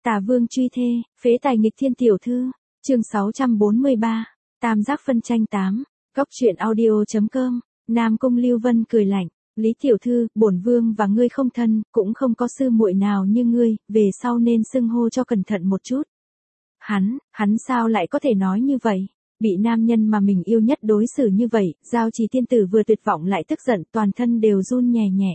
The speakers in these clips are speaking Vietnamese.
Tả Vương truy thê, phế tài nghịch thiên tiểu thư. Chương 643. Tam giác phân tranh 8. Góc truyện audio.com. Nam Cung Lưu Vân cười lạnh, Lý tiểu thư, bổn vương và ngươi không thân, cũng không có sư muội nào như ngươi, về sau nên xưng hô cho cẩn thận một chút. Hắn sao lại có thể nói như vậy? Bị nam nhân mà mình yêu nhất đối xử như vậy, Giao Trì tiên tử vừa tuyệt vọng lại tức giận, toàn thân đều run nhẹ nhẹ.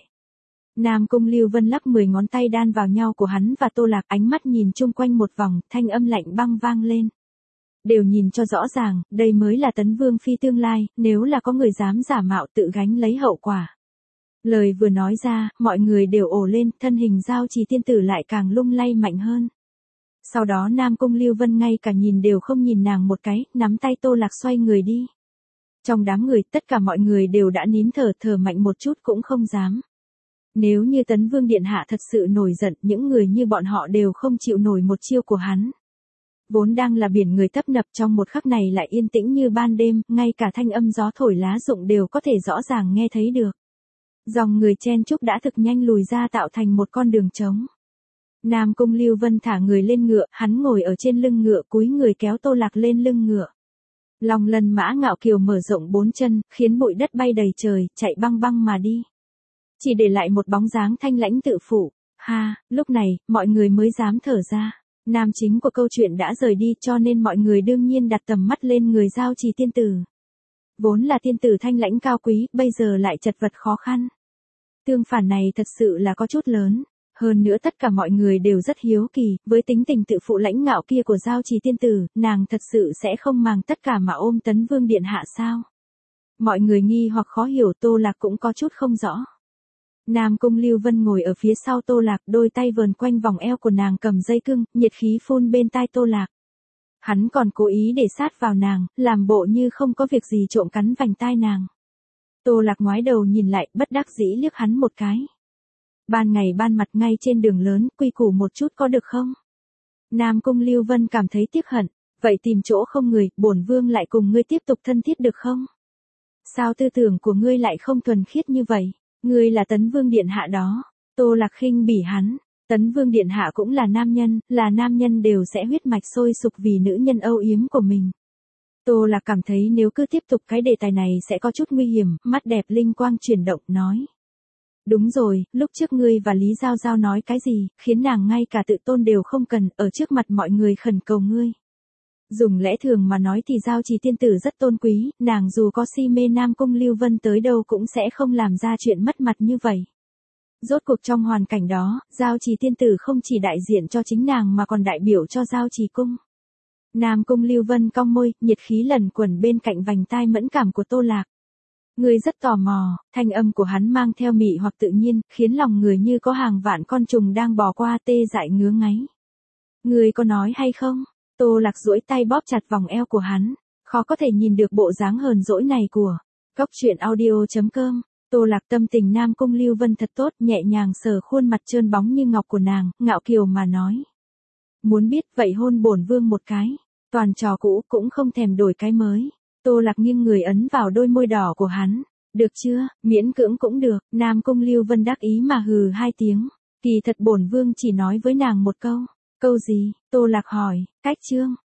Nam Cung Lưu Vân lắp 10 ngón tay đan vào nhau của hắn và Tô Lạc, ánh mắt nhìn chung quanh một vòng, thanh âm lạnh băng vang lên. Đều nhìn cho rõ ràng, đây mới là Tấn Vương phi tương lai, nếu là có người dám giả mạo tự gánh lấy hậu quả. Lời vừa nói ra, mọi người đều ồ lên, thân hình Giao Trì tiên tử lại càng lung lay mạnh hơn. Sau đó Nam Cung Lưu Vân ngay cả nhìn đều không nhìn nàng một cái, nắm tay Tô Lạc xoay người đi. Trong đám người, tất cả mọi người đều đã nín thở mạnh một chút cũng không dám. Nếu như Tấn Vương điện hạ thật sự nổi giận, những người như bọn họ đều không chịu nổi một chiêu của hắn. Vốn đang là biển người tấp nập, trong một khắc này lại yên tĩnh như ban đêm, ngay cả thanh âm gió thổi lá rụng đều có thể rõ ràng nghe thấy được. Dòng người chen chúc đã thực nhanh lùi ra tạo thành một con đường trống. Nam Cung Lưu Vân thả người lên ngựa, hắn ngồi ở trên lưng ngựa, cúi người kéo Tô Lạc lên lưng ngựa. Long lân mã ngạo kiều mở rộng 4 chân, khiến bụi đất bay đầy trời, chạy băng băng mà đi. Chỉ để lại một bóng dáng thanh lãnh tự phụ. Lúc này, mọi người mới dám thở ra. Nam chính của câu chuyện đã rời đi, cho nên mọi người đương nhiên đặt tầm mắt lên người Giao Trì tiên tử. Vốn là tiên tử thanh lãnh cao quý, bây giờ lại chật vật khó khăn. Tương phản này thật sự là có chút lớn. Hơn nữa tất cả mọi người đều rất hiếu kỳ, với tính tình tự phụ lãnh ngạo kia của Giao Trì tiên tử, nàng thật sự sẽ không màng tất cả mà ôm Tấn Vương điện hạ sao? Mọi người nghi hoặc khó hiểu, Tô Lạc cũng có chút không rõ. Nam Cung Lưu Vân ngồi ở phía sau Tô Lạc, đôi tay vờn quanh vòng eo của nàng cầm dây cưng, nhiệt khí phun bên tai Tô Lạc. Hắn còn cố ý để sát vào nàng, làm bộ như không có việc gì trộm cắn vành tai nàng. Tô Lạc ngoái đầu nhìn lại, bất đắc dĩ liếc hắn một cái. Ban ngày ban mặt ngay trên đường lớn, quy củ một chút có được không? Nam Cung Lưu Vân cảm thấy tiếc hận, vậy tìm chỗ không người, bổn vương lại cùng ngươi tiếp tục thân thiết được không? Sao tư tưởng của ngươi lại không thuần khiết như vậy? Ngươi là Tấn Vương điện hạ đó. Tô Lạc khinh bỉ hắn. Tấn Vương điện hạ cũng là nam nhân đều sẽ huyết mạch sôi sục vì nữ nhân âu yếm của mình. Tô Lạc cảm thấy nếu cứ tiếp tục cái đề tài này sẽ có chút nguy hiểm, mắt đẹp linh quang chuyển động, nói. Đúng rồi, lúc trước ngươi và Lý Giao Giao nói cái gì, khiến nàng ngay cả tự tôn đều không cần, ở trước mặt mọi người khẩn cầu ngươi. Dùng lẽ thường mà nói thì Giao Trì tiên tử rất tôn quý, nàng dù có si mê Nam Cung Lưu Vân tới đâu cũng sẽ không làm ra chuyện mất mặt như vậy. Rốt cuộc trong hoàn cảnh đó, Giao Trì tiên tử không chỉ đại diện cho chính nàng mà còn đại biểu cho Giao Trì cung. Nam Cung Lưu Vân cong môi, nhiệt khí lẩn quẩn bên cạnh vành tai mẫn cảm của Tô Lạc. Ngươi rất tò mò, thanh âm của hắn mang theo mị hoặc tự nhiên, khiến lòng người như có hàng vạn con trùng đang bò qua tê dại ngứa ngáy. Ngươi có nói hay không? Tô Lạc duỗi tay bóp chặt vòng eo của hắn, khó có thể nhìn được bộ dáng hờn dỗi này của Góc truyện audio.com. Tô Lạc tâm tình Nam Cung Lưu Vân thật tốt, nhẹ nhàng sờ khuôn mặt trơn bóng như ngọc của nàng, ngạo kiều mà nói. Muốn biết vậy hôn bổn vương một cái, toàn trò cũ cũng không thèm đổi cái mới. Tô Lạc nghiêng người ấn vào đôi môi đỏ của hắn. Được chưa, miễn cưỡng cũng được. Nam Cung Lưu Vân đắc ý mà hừ 2 tiếng. Kỳ thật bổn vương chỉ nói với nàng một câu. Câu gì? Tô Lạc hỏi. Cách chương.